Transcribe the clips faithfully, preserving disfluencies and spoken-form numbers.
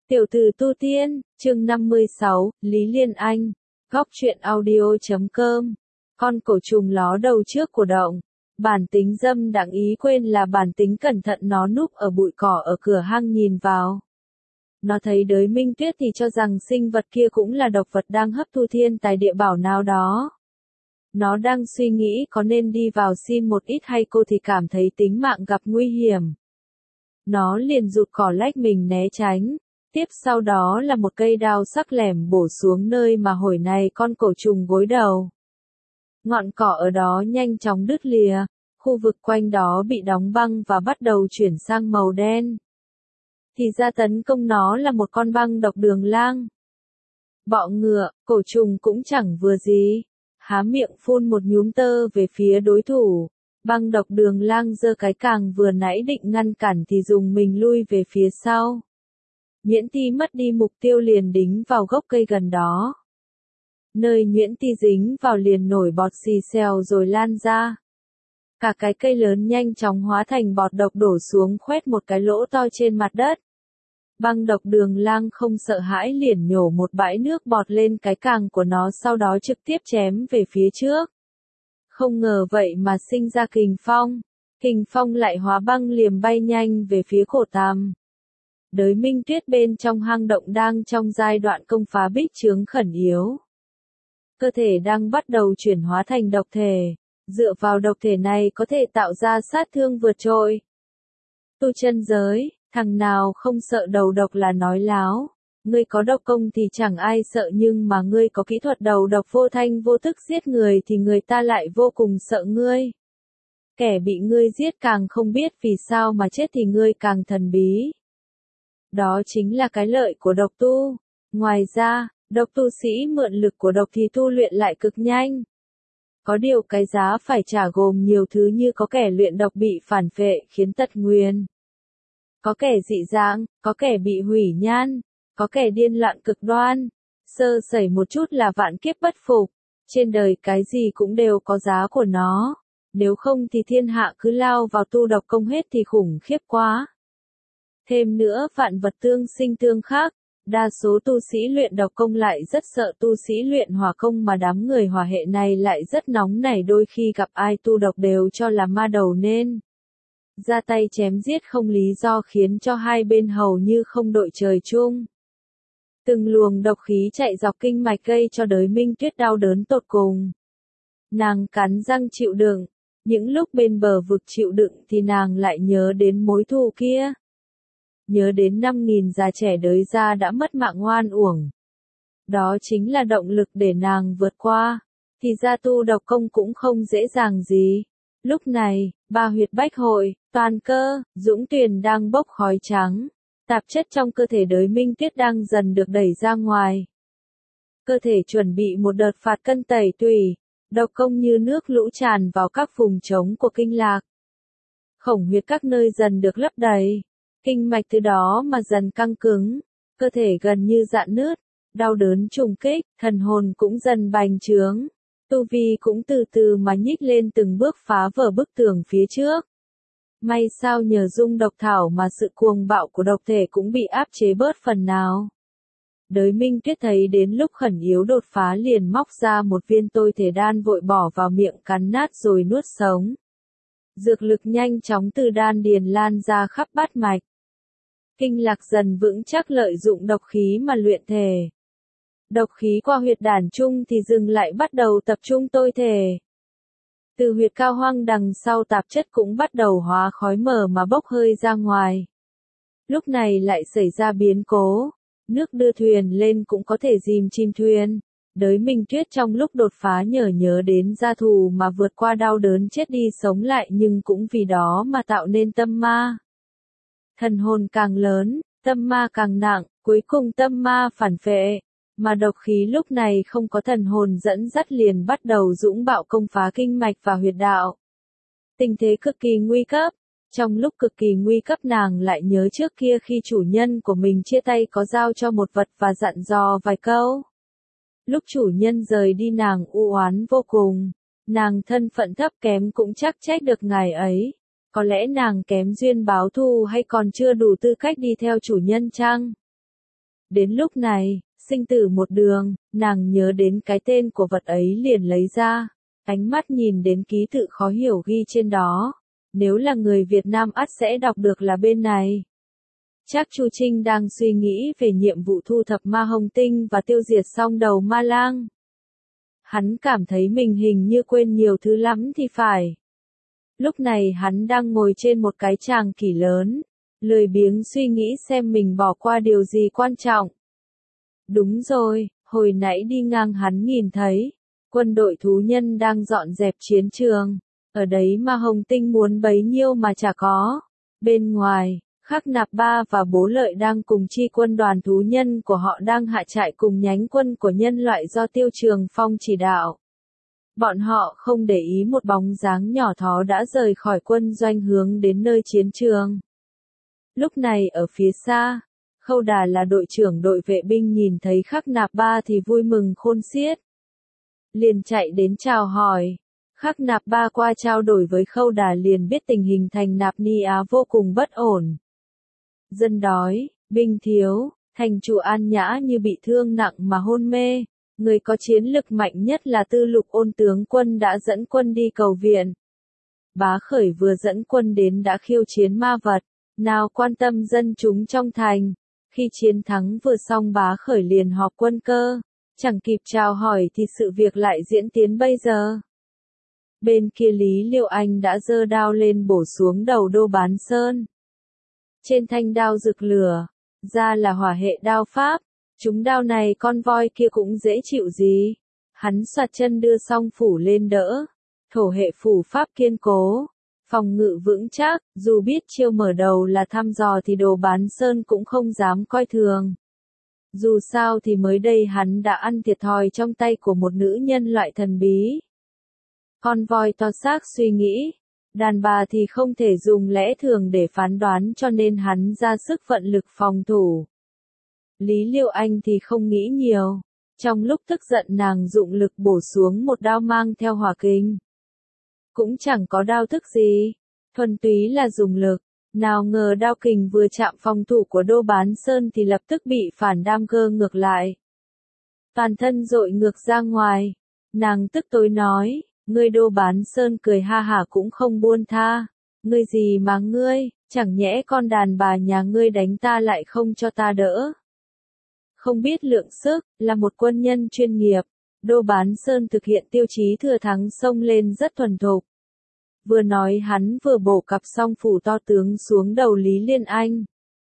Tiểu tử tu tiên, chương năm mươi sáu, Lý Liên Anh, góc truyện audio.com, con cổ trùng ló đầu trước cổ động. Bản tính dâm đặng ý quên là bản tính cẩn thận, nó núp ở bụi cỏ ở cửa hang nhìn vào. Nó thấy Đới Minh Tuyết thì cho rằng sinh vật kia cũng là độc vật đang hấp thu thiên tài địa bảo nào đó. Nó đang suy nghĩ có nên đi vào xin một ít hay cô thì cảm thấy tính mạng gặp nguy hiểm. Nó liền rụt cỏ lách mình né tránh. Tiếp sau đó là một cây đao sắc lẻm bổ xuống nơi mà hồi này con cổ trùng gối đầu. Ngọn cỏ ở đó nhanh chóng đứt lìa, khu vực quanh đó bị đóng băng và bắt đầu chuyển sang màu đen. Thì ra tấn công nó là một con băng độc đường lang. Bọ ngựa, cổ trùng cũng chẳng vừa gì, há miệng phun một nhúm tơ về phía đối thủ. Băng độc đường lang giơ cái càng vừa nãy định ngăn cản thì dùng mình lui về phía sau. Nhuyễn Ti mất đi mục tiêu liền đính vào gốc cây gần đó. Nơi Nhuyễn Ti dính vào liền nổi bọt xì xèo rồi lan ra. Cả cái cây lớn nhanh chóng hóa thành bọt độc đổ xuống khoét một cái lỗ to trên mặt đất. Băng độc đường lang không sợ hãi liền nhổ một bãi nước bọt lên cái càng của nó, sau đó trực tiếp chém về phía trước. Không ngờ vậy mà sinh ra kình phong. Kình phong lại hóa băng liềm bay nhanh về phía cổ tam. Đới Minh Tuyết bên trong hang động đang trong giai đoạn công phá bích chướng khẩn yếu. Cơ thể đang bắt đầu chuyển hóa thành độc thể, dựa vào độc thể này có thể tạo ra sát thương vượt trội. Tu chân giới, thằng nào không sợ đầu độc là nói láo, ngươi có độc công thì chẳng ai sợ, nhưng mà ngươi có kỹ thuật đầu độc vô thanh vô tức giết người thì người ta lại vô cùng sợ ngươi. Kẻ bị ngươi giết càng không biết vì sao mà chết thì ngươi càng thần bí. Đó chính là cái lợi của độc tu. Ngoài ra, độc tu sĩ mượn lực của độc thì tu luyện lại cực nhanh. Có điều cái giá phải trả gồm nhiều thứ như có kẻ luyện độc bị phản phệ khiến tật nguyền, có kẻ dị dạng, có kẻ bị hủy nhan, có kẻ điên loạn cực đoan, sơ sẩy một chút là vạn kiếp bất phục. Trên đời cái gì cũng đều có giá của nó, nếu không thì thiên hạ cứ lao vào tu độc công hết thì khủng khiếp quá. Thêm nữa vạn vật tương sinh tương khắc, đa số tu sĩ luyện độc công lại rất sợ tu sĩ luyện hỏa công, mà đám người hỏa hệ này lại rất nóng nảy, đôi khi gặp ai tu độc đều cho là ma đầu nên ra tay chém giết không lý do, khiến cho hai bên hầu như không đội trời chung. Từng luồng độc khí chạy dọc kinh mạch gây cho Đới Minh Tuyết đau đớn tột cùng. Nàng cắn răng chịu đựng, những lúc bên bờ vực chịu đựng thì nàng lại nhớ đến mối thù kia. Nhớ đến năm nghìn già trẻ Đới gia đã mất mạng oan uổng. Đó chính là động lực để nàng vượt qua. Thì ra tu độc công cũng không dễ dàng gì. Lúc này, ba huyệt bách hội, toàn cơ, dũng tuyền đang bốc khói trắng. Tạp chất trong cơ thể Đới Minh Tuyết đang dần được đẩy ra ngoài. Cơ thể chuẩn bị một đợt phạt cân tẩy tủy. Độc công như nước lũ tràn vào các vùng trống của kinh lạc. Khổng huyệt các nơi dần được lấp đầy. Kinh mạch từ đó mà dần căng cứng, cơ thể gần như rạn nứt, đau đớn trùng kích, thần hồn cũng dần bành trướng, tu vi cũng từ từ mà nhích lên từng bước phá vỡ bức tường phía trước. May sao nhờ dung độc thảo mà sự cuồng bạo của độc thể cũng bị áp chế bớt phần nào. Đới Minh Tuyết thấy đến lúc khẩn yếu đột phá liền móc ra một viên tôi thể đan vội bỏ vào miệng cắn nát rồi nuốt sống. Dược lực nhanh chóng từ đan điền lan ra khắp bát mạch. Kinh lạc dần vững chắc lợi dụng độc khí mà luyện thể. Độc khí qua huyệt đàn trung thì dừng lại bắt đầu tập trung tôi thể. Từ huyệt cao hoang đằng sau tạp chất cũng bắt đầu hóa khói mờ mà bốc hơi ra ngoài. Lúc này lại xảy ra biến cố. Nước đưa thuyền lên cũng có thể dìm chìm thuyền. Đới Minh Tuyết trong lúc đột phá nhờ nhớ đến gia thù mà vượt qua đau đớn chết đi sống lại, nhưng cũng vì đó mà tạo nên tâm ma. Thần hồn càng lớn, tâm ma càng nặng, cuối cùng tâm ma phản phệ, mà độc khí lúc này không có thần hồn dẫn dắt liền bắt đầu dũng bạo công phá kinh mạch và huyệt đạo. Tình thế cực kỳ nguy cấp. Trong lúc cực kỳ nguy cấp nàng lại nhớ trước kia khi chủ nhân của mình chia tay có giao cho một vật và dặn dò vài câu. Lúc chủ nhân rời đi nàng u oán vô cùng, nàng thân phận thấp kém cũng chắc trách được ngài ấy. Có lẽ nàng kém duyên báo thù hay còn chưa đủ tư cách đi theo chủ nhân chăng? Đến lúc này, sinh tử một đường, nàng nhớ đến cái tên của vật ấy liền lấy ra, ánh mắt nhìn đến ký tự khó hiểu ghi trên đó. Nếu là người Việt Nam ắt sẽ đọc được là bên này. Chắc Chu Trinh đang suy nghĩ về nhiệm vụ thu thập ma hồng tinh và tiêu diệt xong đầu ma lang. Hắn cảm thấy mình hình như quên nhiều thứ lắm thì phải. Lúc này hắn đang ngồi trên một cái tràng kỷ lớn, lười biếng suy nghĩ xem mình bỏ qua điều gì quan trọng. Đúng rồi, hồi nãy đi ngang hắn nhìn thấy, quân đội thú nhân đang dọn dẹp chiến trường. Ở đấy mà hồng tinh muốn bấy nhiêu mà chả có. Bên ngoài, Khắc Nạp Ba và Bố Lợi đang cùng chi quân đoàn thú nhân của họ đang hạ trại cùng nhánh quân của nhân loại do Tiêu Trường Phong chỉ đạo. Bọn họ không để ý một bóng dáng nhỏ thó đã rời khỏi quân doanh hướng đến nơi chiến trường. Lúc này ở phía xa, Khâu Đà là đội trưởng đội vệ binh nhìn thấy Khắc Nạp Ba thì vui mừng khôn xiết. Liền chạy đến chào hỏi. Khắc Nạp Ba qua trao đổi với Khâu Đà liền biết tình hình thành Nạp Ni Á vô cùng bất ổn. Dân đói, binh thiếu, thành chủ An Nhã như bị thương nặng mà hôn mê. Người có chiến lực mạnh nhất là Tư Lục Ôn tướng quân đã dẫn quân đi cầu viện. Bá Khởi vừa dẫn quân đến đã khiêu chiến ma vật, nào quan tâm dân chúng trong thành. Khi chiến thắng vừa xong Bá Khởi liền họp quân cơ, chẳng kịp chào hỏi thì sự việc lại diễn tiến bây giờ. Bên kia Lý Liệu Anh đã giơ đao lên bổ xuống đầu Đô Bán Sơn. Trên thanh đao rực lửa, ra là hỏa hệ đao pháp, chúng đao này con voi kia cũng dễ chịu gì. Hắn xoạt chân đưa song phủ lên đỡ, thổ hệ phủ pháp kiên cố, phòng ngự vững chắc, dù biết chiêu mở đầu là thăm dò thì Đồ Bán Sơn cũng không dám coi thường. Dù sao thì mới đây hắn đã ăn thiệt thòi trong tay của một nữ nhân loại thần bí. Con voi to xác suy nghĩ, đàn bà thì không thể dùng lẽ thường để phán đoán cho nên hắn ra sức vận lực phòng thủ. Lý Liệu Anh thì không nghĩ nhiều, trong lúc tức giận nàng dụng lực bổ xuống một đao mang theo hỏa kình. Cũng chẳng có đao thức gì, thuần túy là dùng lực, nào ngờ đao kình vừa chạm phòng thủ của Đô Bán Sơn thì lập tức bị phản đam cơ ngược lại. Toàn thân dội ngược ra ngoài, nàng tức tối nói. Ngươi Đô Bán Sơn cười ha hả cũng không buông tha. Ngươi gì mà ngươi, chẳng nhẽ con đàn bà nhà ngươi đánh ta lại không cho ta đỡ. Không biết lượng sức, là một quân nhân chuyên nghiệp, Đô Bán Sơn thực hiện tiêu chí thừa thắng xông lên rất thuần thục. Vừa nói hắn vừa bổ cặp song phủ to tướng xuống đầu Lý Liên Anh.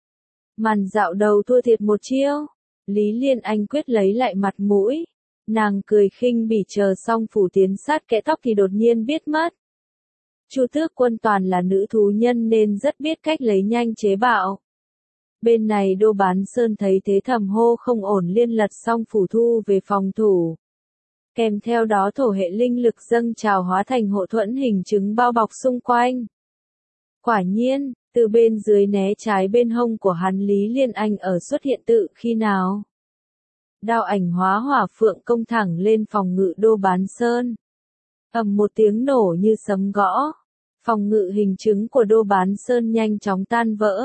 Màn dạo đầu thua thiệt một chiêu, Lý Liên Anh quyết lấy lại mặt mũi. Nàng cười khinh bỉ chờ xong phủ tiến sát kẽ tóc thì đột nhiên biết mất. Chu Tước Quân toàn là nữ thú nhân nên rất biết cách lấy nhanh chế bạo. Bên này Đô Bán Sơn thấy thế thầm hô không ổn liên lật xong phủ thu về phòng thủ. Kèm theo đó thổ hệ linh lực dâng trào hóa thành hộ thuẫn hình trứng bao bọc xung quanh. Quả nhiên, từ bên dưới né trái bên hông của hắn Lý Liên Anh ở xuất hiện tự khi nào. Đao ảnh hóa hỏa phượng công thẳng lên phòng ngự Đô Bán Sơn. Ầm một tiếng nổ như sấm gõ. Phòng ngự hình trứng của Đô Bán Sơn nhanh chóng tan vỡ.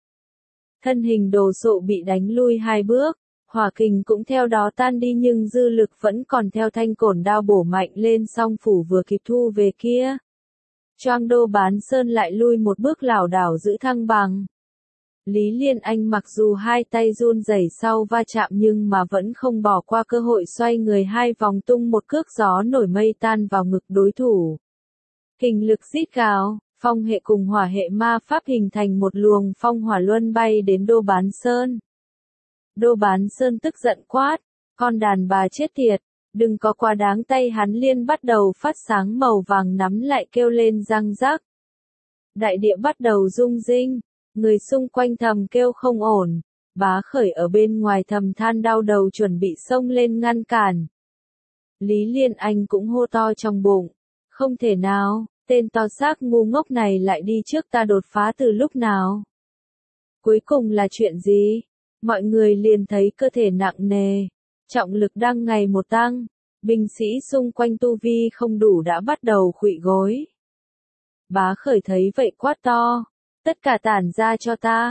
Thân hình đồ sộ bị đánh lui hai bước. Hỏa kình cũng theo đó tan đi nhưng dư lực vẫn còn theo thanh cổn đao bổ mạnh lên song phủ vừa kịp thu về kia. Choang Đô Bán Sơn lại lui một bước lảo đảo giữ thăng bằng. Lý Liên Anh mặc dù hai tay run rẩy sau va chạm nhưng mà vẫn không bỏ qua cơ hội xoay người hai vòng tung một cước gió nổi mây tan vào ngực đối thủ. Kình lực rít gào, phong hệ cùng hỏa hệ ma pháp hình thành một luồng phong hỏa luân bay đến Đô Bán Sơn. Đô Bán Sơn tức giận quát, con đàn bà chết tiệt, đừng có quá đáng tay hắn liên bắt đầu phát sáng màu vàng nắm lại kêu lên răng rắc. Đại địa bắt đầu rung rinh. Người xung quanh thầm kêu không ổn, Bá Khởi ở bên ngoài thầm than đau đầu chuẩn bị xông lên ngăn cản. Lý Liên Anh cũng hô to trong bụng, không thể nào, tên to xác ngu ngốc này lại đi trước ta đột phá từ lúc nào. Cuối cùng là chuyện gì? Mọi người liền thấy cơ thể nặng nề, trọng lực đang ngày một tăng, binh sĩ xung quanh tu vi không đủ đã bắt đầu khuỵu gối. Bá Khởi thấy vậy quát to. Tất cả tản ra cho ta.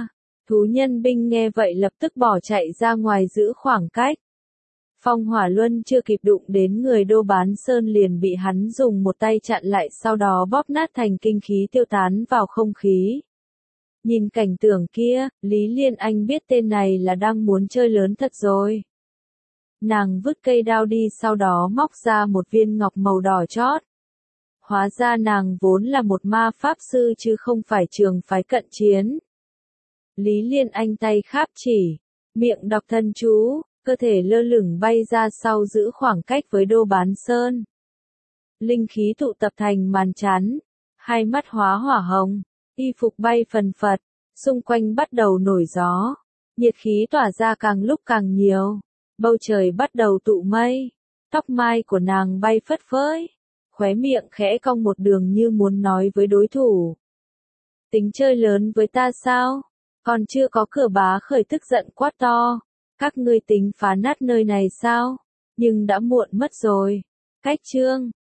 Thú nhân binh nghe vậy lập tức bỏ chạy ra ngoài giữ khoảng cách. Phong Hỏa Luân chưa kịp đụng đến người Đô Bán Sơn liền bị hắn dùng một tay chặn lại, sau đó bóp nát thành kinh khí tiêu tán vào không khí. Nhìn cảnh tượng kia, Lý Liên Anh biết tên này là đang muốn chơi lớn thật rồi. Nàng vứt cây đao đi, sau đó móc ra một viên ngọc màu đỏ chót. Hóa ra nàng vốn là một ma pháp sư chứ không phải trường phái cận chiến. Lý Liên Anh tay kháp chỉ, miệng đọc thần chú, cơ thể lơ lửng bay ra sau giữ khoảng cách với Đô Bán Sơn. Linh khí tụ tập thành màn chắn, hai mắt hóa hỏa hồng, y phục bay phần phật, xung quanh bắt đầu nổi gió, nhiệt khí tỏa ra càng lúc càng nhiều, bầu trời bắt đầu tụ mây, tóc mai của nàng bay phất phới, khóe miệng khẽ cong một đường như muốn nói với đối thủ. Tính chơi lớn với ta sao? Còn chưa có Cửa Bá Khởi tức giận quát to. Các ngươi tính phá nát nơi này sao? Nhưng đã muộn mất rồi. Cách chương